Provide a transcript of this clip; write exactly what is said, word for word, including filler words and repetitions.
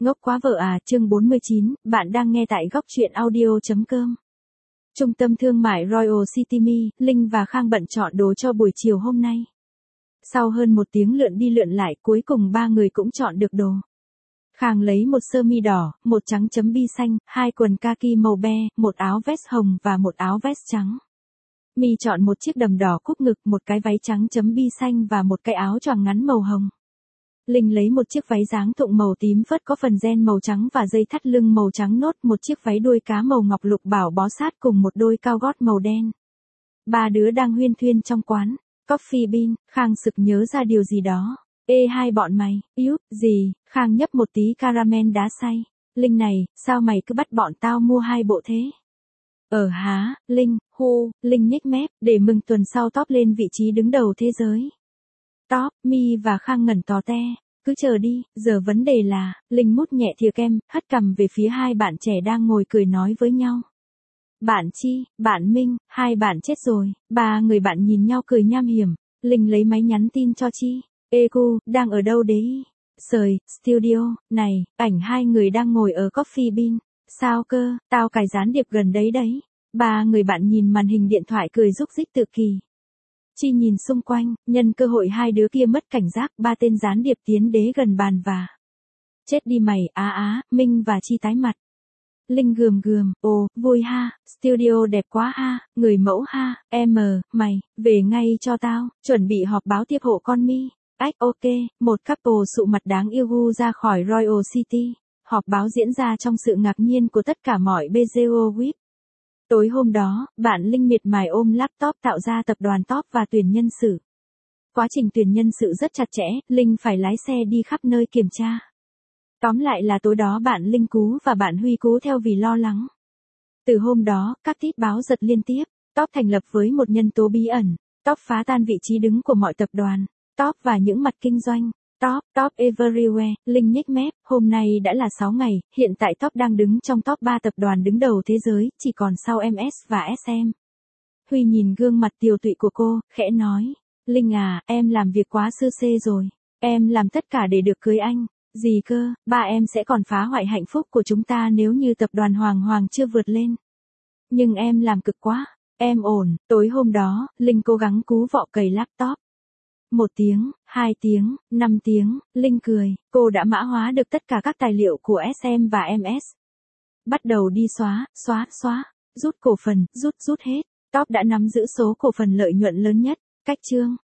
Ngốc quá vợ à, chương bốn mươi chín, bạn đang nghe tại góc truyện audio.com. Trung tâm thương mại Royal City Me, Linh và Khang bận chọn đồ cho buổi chiều hôm nay. Sau hơn một tiếng lượn đi lượn lại, cuối cùng ba người cũng chọn được đồ. Khang lấy một sơ mi đỏ, một trắng chấm bi xanh, hai quần kaki màu be, một áo vest hồng và một áo vest trắng. Mi chọn một chiếc đầm đỏ cúc ngực, một cái váy trắng chấm bi xanh và một cái áo choàng ngắn màu hồng. Linh lấy một chiếc váy dáng thụng màu tím phớt có phần ren màu trắng và dây thắt lưng màu trắng nốt, một chiếc váy đuôi cá màu ngọc lục bảo bó sát cùng một đôi cao gót màu đen. Ba đứa đang huyên thuyên trong quán Coffee Bean, Khang sực nhớ ra điều gì đó. Ê hai bọn mày, yếu, gì, Khang nhấp một tí caramel đá xay. Linh này, sao mày cứ bắt bọn tao mua hai bộ thế? Ờ há, Linh, hu, Linh nhếch mép, để mừng tuần sau top lên vị trí đứng đầu thế giới. Top, Mi và Khang ngẩn tò te, cứ chờ đi, giờ vấn đề là, Linh mút nhẹ thìa kem, hất cằm về phía hai bạn trẻ đang ngồi cười nói với nhau. Bạn Chi, bạn Minh, hai bạn chết rồi, ba người bạn nhìn nhau cười nham hiểm. Linh lấy máy nhắn tin cho Chi, ê cu, đang ở đâu đấy? Sời, studio, này, ảnh hai người đang ngồi ở Coffee Bean, sao cơ, tao cài gián điệp gần đấy đấy. Ba người bạn nhìn màn hình điện thoại cười rúc rích tự kỳ. Chi nhìn xung quanh, nhân cơ hội hai đứa kia mất cảnh giác, ba tên gián điệp tiến đế gần bàn và. Chết đi mày, á á, Minh và Chi tái mặt. Linh gườm gườm, ồ, vui ha, studio đẹp quá ha, người mẫu ha, em, mày, về ngay cho tao, chuẩn bị họp báo tiếp hộ con Mi. Ách ok, một couple sụ mặt đáng yêu gu ra khỏi Royal City. Họp báo diễn ra trong sự ngạc nhiên của tất cả mọi bê giê ô vê i pê. Tối hôm đó, bạn Linh miệt mài ôm laptop tạo ra tập đoàn top và tuyển nhân sự. Quá trình tuyển nhân sự rất chặt chẽ, Linh phải lái xe đi khắp nơi kiểm tra. Tóm lại là tối đó bạn Linh cú và bạn Huy cú theo vì lo lắng. Từ hôm đó, các tít báo giật liên tiếp. Top thành lập với một nhân tố bí ẩn. Top phá tan vị trí đứng của mọi tập đoàn. Top và những mặt kinh doanh. Top, top everywhere, Linh nhếch mép, hôm nay đã là sáu ngày, hiện tại Top đang đứng trong top ba tập đoàn đứng đầu thế giới, chỉ còn sau em ét và ét em. Huy nhìn gương mặt tiều tụy của cô, khẽ nói, Linh à, em làm việc quá sơ sê rồi, em làm tất cả để được cưới anh, gì cơ, ba em sẽ còn phá hoại hạnh phúc của chúng ta nếu như tập đoàn Hoàng Hoàng chưa vượt lên. Nhưng em làm cực quá, em ổn, tối hôm đó, Linh cố gắng cú vọ cầy laptop. Một tiếng, hai tiếng, năm tiếng, Linh cười, cô đã mã hóa được tất cả các tài liệu của ét em và em ét. Bắt đầu đi xóa, xóa, xóa, rút cổ phần, rút, rút hết. Top đã nắm giữ số cổ phần lợi nhuận lớn nhất. Cách chương,